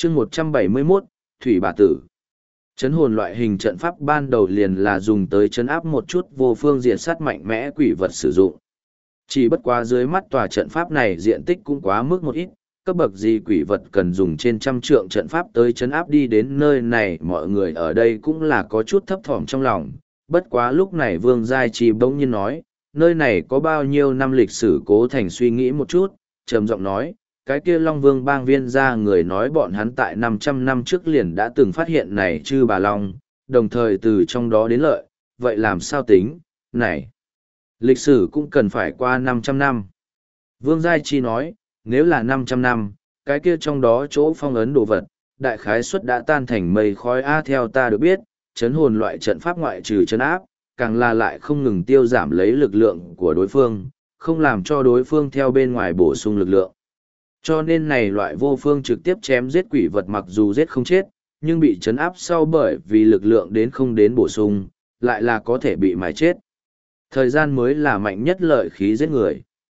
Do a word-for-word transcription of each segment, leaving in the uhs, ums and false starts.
chương một trăm bảy mươi mốt, Thủy Bà Tử. Chấn hồn loại hình trận pháp ban đầu liền là dùng tới chấn áp một chút vô phương diện sát mạnh mẽ quỷ vật sử dụng. Chỉ bất quá dưới mắt tòa trận pháp này diện tích cũng quá mức một ít, cấp bậc gì quỷ vật cần dùng trên trăm trượng trận pháp tới chấn áp đi đến nơi này, mọi người ở đây cũng là có chút thấp thỏm trong lòng. Bất quá lúc này Vương Giai Trì bỗng nhiên nói, nơi này có bao nhiêu năm lịch sử. Cố Thành suy nghĩ một chút, trầm giọng nói, cái kia Long Vương bang viên ra người nói bọn hắn tại năm trăm năm trước liền đã từng phát hiện này chư bà Long, đồng thời từ trong đó đến lợi, vậy làm sao tính, này, lịch sử cũng cần phải qua năm trăm năm. Vương Giai Chi nói, nếu là năm trăm năm, cái kia trong đó chỗ phong ấn đồ vật, đại khái suất đã tan thành mây khói. A theo ta được biết, chấn hồn loại trận pháp ngoại trừ chấn áp, càng là lại không ngừng tiêu giảm lấy lực lượng của đối phương, không làm cho đối phương theo bên ngoài bổ sung lực lượng. Cho nên này loại vô phương trực tiếp chém giết quỷ vật mặc dù giết không chết, nhưng bị chấn áp sau bởi vì lực lượng đến không đến bổ sung, lại là có thể bị mái chết. Thời gian mới là mạnh nhất lợi khí giết người.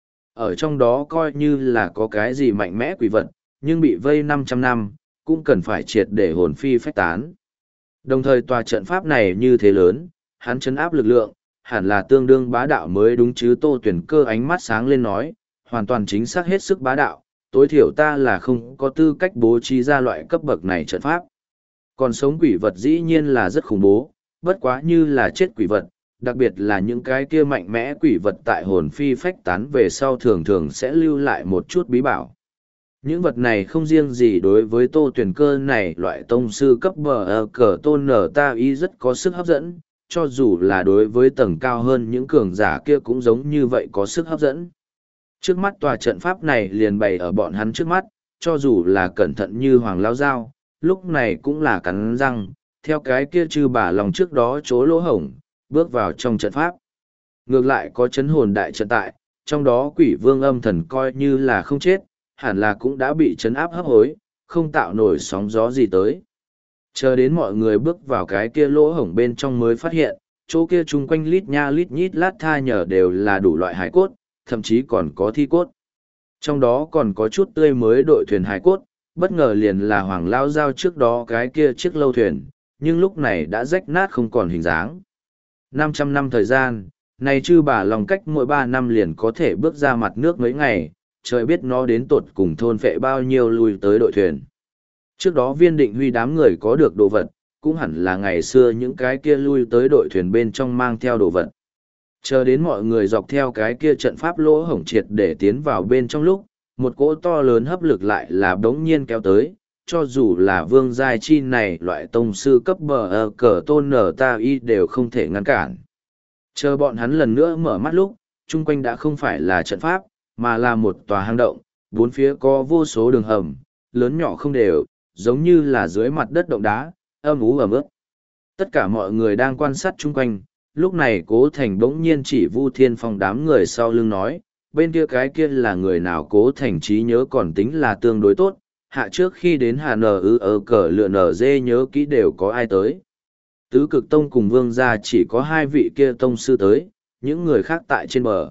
Ở trong đó coi như là có cái gì mạnh mẽ quỷ vật, nhưng bị vây năm trăm năm, cũng cần phải triệt để hồn phi phách tán. Đồng thời tòa trận pháp này như thế lớn, hắn chấn áp lực lượng, hẳn là tương đương bá đạo mới đúng chứ. Tô Tuyển Cơ ánh mắt sáng lên nói, hoàn toàn chính xác hết sức bá đạo, tối thiểu ta là không có tư cách bố trí ra loại cấp bậc này trận pháp. Còn sống quỷ vật dĩ nhiên là rất khủng bố, bất quá như là chết quỷ vật, đặc biệt là những cái kia mạnh mẽ quỷ vật tại hồn phi phách tán về sau thường thường sẽ lưu lại một chút bí bảo. Những vật này không riêng gì đối với Tô Tuyển Cơ này loại tông sư cấp bờ cờ tôn nở ta ý rất có sức hấp dẫn, cho dù là đối với tầng cao hơn những cường giả kia cũng giống như vậy có sức hấp dẫn. Trước mắt tòa trận pháp này liền bày ở bọn hắn trước mắt, cho dù là cẩn thận như Hoàng Lao Giao, lúc này cũng là cắn răng, theo cái kia chư bà lòng trước đó chố lỗ hổng, bước vào trong trận pháp. Ngược lại có chấn hồn đại trận tại, trong đó quỷ vương âm thần coi như là không chết, hẳn là cũng đã bị chấn áp hấp hối, không tạo nổi sóng gió gì tới. Chờ đến mọi người bước vào cái kia lỗ hổng bên trong mới phát hiện, chỗ kia chung quanh lít nha lít nhít lát tha nhở đều là đủ loại hải cốt, thậm chí còn có thi cốt. Trong đó còn có chút tươi mới đội thuyền hải cốt, bất ngờ liền là Hoàng Lao Giao trước đó cái kia chiếc lâu thuyền, nhưng lúc này đã rách nát không còn hình dáng. năm trăm năm thời gian, này chư bà lòng cách mỗi ba năm liền có thể bước ra mặt nước mấy ngày, trời biết nó đến tột cùng thôn phệ bao nhiêu lui tới đội thuyền. Trước đó Viên Định Huy đám người có được đồ vật, cũng hẳn là ngày xưa những cái kia lui tới đội thuyền bên trong mang theo đồ vật. Chờ đến mọi người dọc theo cái kia trận pháp lỗ hổng triệt để tiến vào bên trong lúc, một cỗ to lớn hấp lực lại là đống nhiên kéo tới, cho dù là Vương Giai Chi này loại tông sư cấp bờ ờ, cờ tôn nở ta y đều không thể ngăn cản. Chờ bọn hắn lần nữa mở mắt lúc, chung quanh đã không phải là trận pháp, mà là một tòa hang động, bốn phía có vô số đường hầm, lớn nhỏ không đều, giống như là dưới mặt đất động đá, âm ú ẩm ướt. Tất cả mọi người đang quan sát chung quanh, lúc này Cố Thành bỗng nhiên chỉ Vu Thiên Phong đám người sau lưng nói, bên kia cái kia là người nào. Cố Thành trí nhớ còn tính là tương đối tốt, hạ trước khi đến Hà Nờ ư ở cờ lựa nở dê nhớ kỹ đều có ai tới. Tứ Cực Tông cùng Vương gia chỉ có hai vị kia tông sư tới, những người khác tại trên bờ.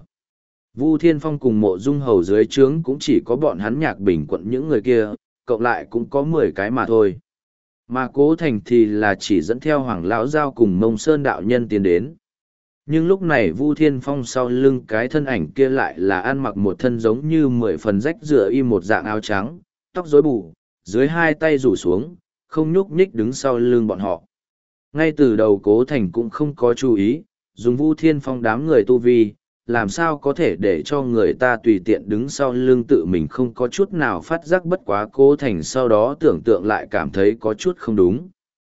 Vu Thiên Phong cùng Mộ Dung Hầu dưới trướng cũng chỉ có bọn hắn Nhạc Bình quận những người kia, cộng lại cũng có mười cái mà thôi. Mà Cố Thành thì là chỉ dẫn theo Hoàng Lão Giao cùng Mông Sơn đạo nhân tiến đến. Nhưng lúc này Vu Thiên Phong sau lưng cái thân ảnh kia lại là ăn mặc một thân giống như mười phần rách rửa y một dạng áo trắng, tóc rối bù, dưới hai tay rủ xuống, không nhúc nhích đứng sau lưng bọn họ. Ngay từ đầu Cố Thành cũng không có chú ý, dùng Vu Thiên Phong đám người tu vi, làm sao có thể để cho người ta tùy tiện đứng sau lưng tự mình không có chút nào phát giác. Bất quá Cố Thành sau đó tưởng tượng lại cảm thấy có chút không đúng.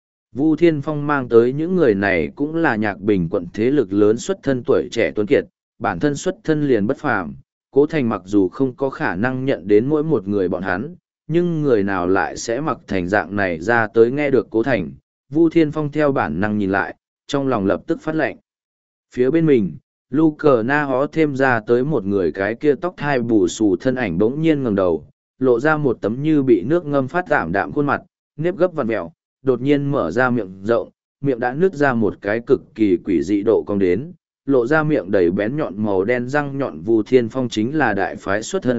Vu Thiên Phong mang tới những người này cũng là Nhạc Bình quận thế lực lớn xuất thân tuổi trẻ tuấn kiệt, bản thân xuất thân liền bất phàm. Cố Thành mặc dù không có khả năng nhận đến mỗi một người bọn hắn, nhưng người nào lại sẽ mặc thành dạng này ra tới nghe được Cố Thành. Vu Thiên Phong theo bản năng nhìn lại, trong lòng lập tức phát lệnh. Phía bên mình, Lu Cờ Na hó thêm ra tới một người, cái kia tóc thai bù xù thân ảnh bỗng nhiên ngẩng đầu, lộ ra một tấm như bị nước ngâm phát tạm đạm khuôn mặt, nếp gấp vặn mèo, đột nhiên mở ra miệng rộng, miệng đã nứt ra một cái cực kỳ quỷ dị độ cong đến, lộ ra miệng đầy bén nhọn màu đen răng nhọn. Vu Thiên Phong chính là đại phái xuất thân,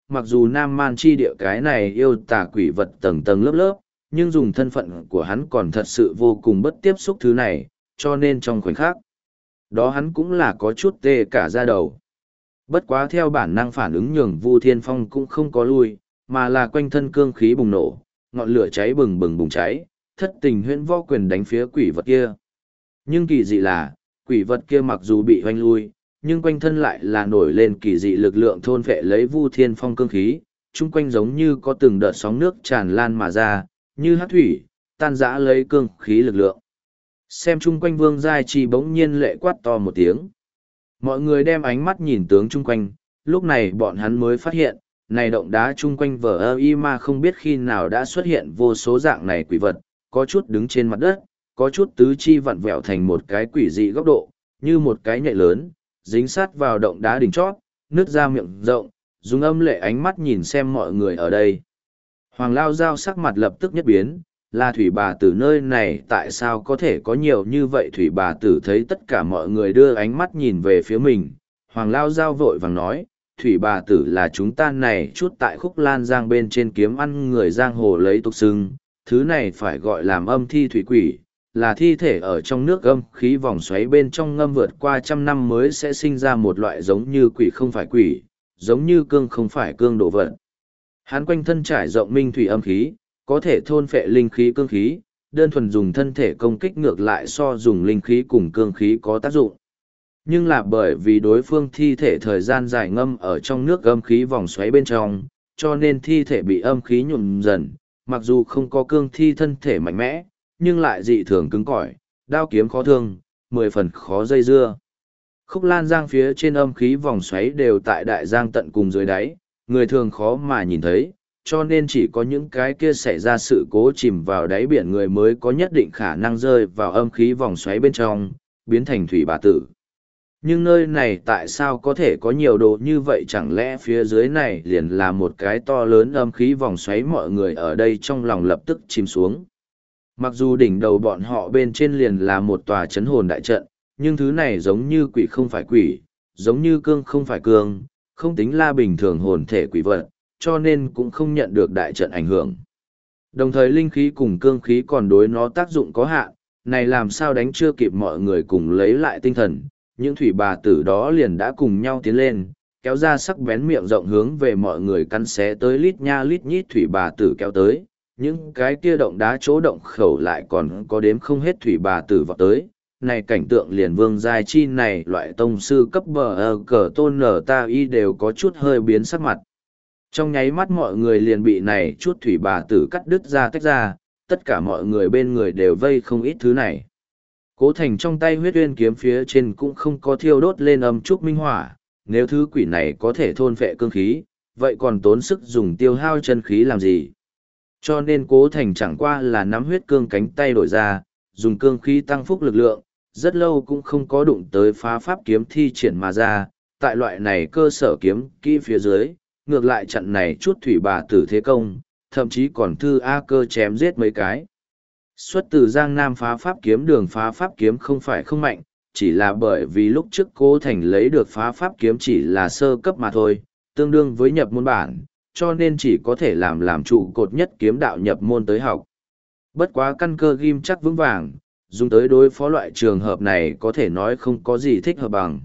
mặc dù nam man chi địa cái này yêu tà quỷ vật tầng tầng lớp lớp, nhưng dùng thân phận của hắn còn thật sự vô cùng bất tiếp xúc thứ này, cho nên trong khoảnh khắc đó hắn cũng là có chút tê cả da đầu. Bất quá theo bản năng phản ứng nhường Vu Thiên Phong cũng không có lui, mà là quanh thân cương khí bùng nổ, ngọn lửa cháy bừng bừng bùng cháy, thất tình huyễn võ quyền đánh phía quỷ vật kia. Nhưng kỳ dị là, quỷ vật kia mặc dù bị hoanh lui, nhưng quanh thân lại là nổi lên kỳ dị lực lượng thôn vệ lấy Vu Thiên Phong cương khí, chung quanh giống như có từng đợt sóng nước tràn lan mà ra, như hát thủy, tan rã lấy cương khí lực lượng. Xem chung quanh Vương Giai Chi bỗng nhiên lệ quát to một tiếng. Mọi người đem ánh mắt nhìn tướng chung quanh, lúc này bọn hắn mới phát hiện, này động đá chung quanh vở ơ y ma không biết khi nào đã xuất hiện vô số dạng này quỷ vật, có chút đứng trên mặt đất, có chút tứ chi vặn vẹo thành một cái quỷ dị góc độ, như một cái nhạy lớn, dính sát vào động đá đỉnh chót, nứt ra miệng rộng, dùng âm lệ ánh mắt nhìn xem mọi người ở đây. Hoàng Lao Giao sắc mặt lập tức nhất biến, là thủy bà tử nơi này tại sao có thể có nhiều như vậy. Thủy bà tử thấy tất cả mọi người đưa ánh mắt nhìn về phía mình. Hoàng Lao Giao vội vàng nói, thủy bà tử là chúng ta này chút tại khúc lan giang bên trên kiếm ăn người giang hồ lấy tục xưng, thứ này phải gọi làm âm thi thủy quỷ, là thi thể ở trong nước âm khí vòng xoáy bên trong ngâm vượt qua trăm năm mới sẽ sinh ra một loại giống như quỷ không phải quỷ, giống như cương không phải cương đồ vật. Hắn quanh thân trải rộng minh thủy âm khí, có thể thôn phệ linh khí cương khí, đơn thuần dùng thân thể công kích ngược lại so dùng linh khí cùng cương khí có tác dụng. Nhưng là bởi vì đối phương thi thể thời gian dài ngâm ở trong nước âm khí vòng xoáy bên trong, cho nên thi thể bị âm khí nhuộm dần, mặc dù không có cương thi thân thể mạnh mẽ, nhưng lại dị thường cứng cỏi, đao kiếm khó thương, mười phần khó dây dưa. Khúc lan giang phía trên âm khí vòng xoáy đều tại đại giang tận cùng dưới đáy, người thường khó mà nhìn thấy, cho nên chỉ có những cái kia xảy ra sự cố chìm vào đáy biển người mới có nhất định khả năng rơi vào âm khí vòng xoáy bên trong, biến thành thủy bà tử. Nhưng nơi này tại sao có thể có nhiều đồ như vậy, chẳng lẽ phía dưới này liền là một cái to lớn âm khí vòng xoáy. Mọi người ở đây trong lòng lập tức chìm xuống. Mặc dù đỉnh đầu bọn họ bên trên liền là một tòa chấn hồn đại trận, nhưng thứ này giống như quỷ không phải quỷ, giống như cương không phải cương, không tính là bình thường hồn thể quỷ vật, cho nên cũng không nhận được đại trận ảnh hưởng. Đồng thời linh khí cùng cương khí còn đối nó tác dụng có hạn, này làm sao đánh chưa kịp mọi người cùng lấy lại tinh thần, những thủy bà tử đó liền đã cùng nhau tiến lên, kéo ra sắc bén miệng rộng hướng về mọi người cắn xé tới, lít nha lít nhít thủy bà tử kéo tới, những cái kia động đá chỗ động khẩu lại còn có đếm không hết thủy bà tử vọt tới. Này cảnh tượng liền Vương Giai Chi này loại tông sư cấp bờ ờ cờ tôn nở ta y đều có chút hơi biến sắc mặt. Trong nháy mắt mọi người liền bị này chút thủy bà tử cắt đứt ra tách ra, tất cả mọi người bên người đều vây không ít thứ này. Cố Thành trong tay huyết uyên kiếm phía trên cũng không có thiêu đốt lên âm trúc minh hỏa, nếu thứ quỷ này có thể thôn phệ cương khí, vậy còn tốn sức dùng tiêu hao chân khí làm gì? Cho nên Cố Thành chẳng qua là nắm huyết cương cánh tay đổi ra, dùng cương khí tăng phúc lực lượng, rất lâu cũng không có đụng tới phá pháp kiếm thi triển mà ra, tại loại này cơ sở kiếm kỹ phía dưới, ngược lại trận này chút thủy bà tử thế công, thậm chí còn thư A cơ chém giết mấy cái. Xuất từ Giang Nam phá pháp kiếm đường phá pháp kiếm không phải không mạnh, chỉ là bởi vì lúc trước Cố Thành lấy được phá pháp kiếm chỉ là sơ cấp mà thôi, tương đương với nhập môn bản, cho nên chỉ có thể làm làm trụ cột nhất kiếm đạo nhập môn tới học. Bất quá căn cơ ghim chắc vững vàng, dùng tới đối phó loại trường hợp này có thể nói không có gì thích hợp bằng.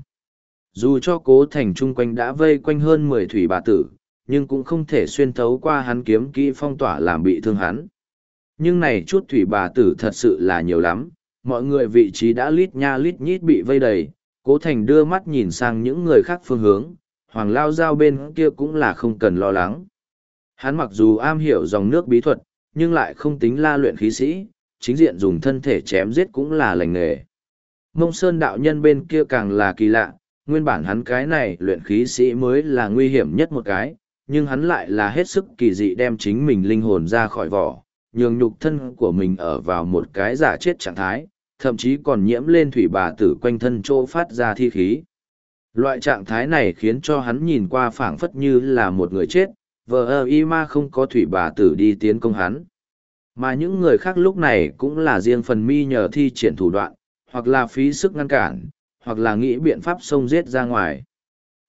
Dù cho Cố Thành chung quanh đã vây quanh hơn mười thủy bà tử, nhưng cũng không thể xuyên thấu qua hắn kiếm kỹ phong tỏa làm bị thương hắn. Nhưng này chút thủy bà tử thật sự là nhiều lắm, mọi người vị trí đã lít nha lít nhít bị vây đầy. Cố Thành đưa mắt nhìn sang những người khác phương hướng, Hoàng Lao Giao bên kia cũng là không cần lo lắng. Hắn mặc dù am hiểu dòng nước bí thuật, nhưng lại không tính la luyện khí sĩ, chính diện dùng thân thể chém giết cũng là lành nghề. Mông Sơn đạo nhân bên kia càng là kỳ lạ, nguyên bản hắn cái này luyện khí sĩ mới là nguy hiểm nhất một cái, nhưng hắn lại là hết sức kỳ dị đem chính mình linh hồn ra khỏi vỏ, nhường nhục thân của mình ở vào một cái giả chết trạng thái, thậm chí còn nhiễm lên thủy bà tử quanh thân chỗ phát ra thi khí. Loại trạng thái này khiến cho hắn nhìn qua phảng phất như là một người chết, vờ ơ y ma không có thủy bà tử đi tiến công hắn. Mà những người khác lúc này cũng là riêng phần mi nhờ thi triển thủ đoạn, hoặc là phí sức ngăn cản, hoặc là nghĩ biện pháp xông giết ra ngoài.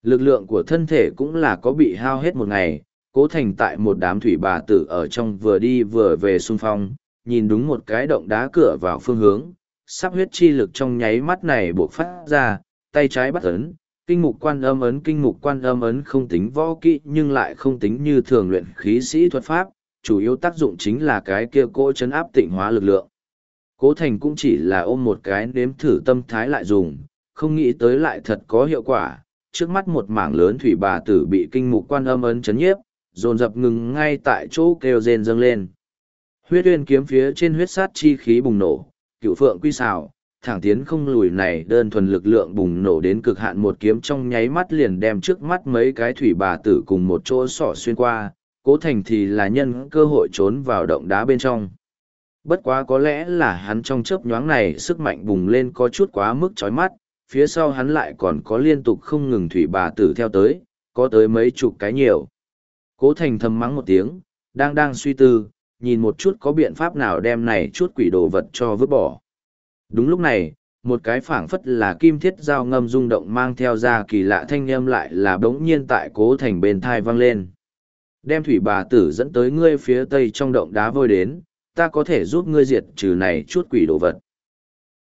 Lực lượng của thân thể cũng là có bị hao hết một ngày, Cố Thành tại một đám thủy bà tử ở trong vừa đi vừa về xung phong, nhìn đúng một cái động đá cửa vào phương hướng, sắp huyết chi lực trong nháy mắt này buộc phát ra, tay trái bắt ấn, kinh mục quan âm ấn kinh mục quan âm ấn không tính võ kỹ nhưng lại không tính như thường luyện khí sĩ thuật pháp, chủ yếu tác dụng chính là cái kia cỗ chấn áp tịnh hóa lực lượng. Cố Thành cũng chỉ là ôm một cái nếm thử tâm thái lại dùng, không nghĩ tới lại thật có hiệu quả, trước mắt một mảng lớn thủy bà tử bị kinh mục quan âm ấn chấn nhiếp, dồn dập ngừng ngay tại chỗ kêu rên dâng lên. Huyết uyên kiếm phía trên huyết sát chi khí bùng nổ, cựu phượng quy xào, thẳng tiến không lùi này đơn thuần lực lượng bùng nổ đến cực hạn một kiếm trong nháy mắt liền đem trước mắt mấy cái thủy bà tử cùng một chỗ sỏ xuyên qua, Cố Thành thì là nhân cơ hội trốn vào động đá bên trong. Bất quá có lẽ là hắn trong chớp nhoáng này sức mạnh bùng lên có chút quá mức chói mắt, phía sau hắn lại còn có liên tục không ngừng thủy bà tử theo tới, có tới mấy chục cái nhiều. Cố Thành thầm mắng một tiếng, đang đang suy tư, nhìn một chút có biện pháp nào đem này chút quỷ đồ vật cho vứt bỏ. Đúng lúc này, một cái phảng phất là kim thiết dao ngâm rung động mang theo ra kỳ lạ thanh âm lại là bỗng nhiên tại Cố Thành bên thai vang lên. Đem thủy bà tử dẫn tới ngươi phía tây trong động đá vôi đến, ta có thể giúp ngươi diệt trừ này chút quỷ đồ vật.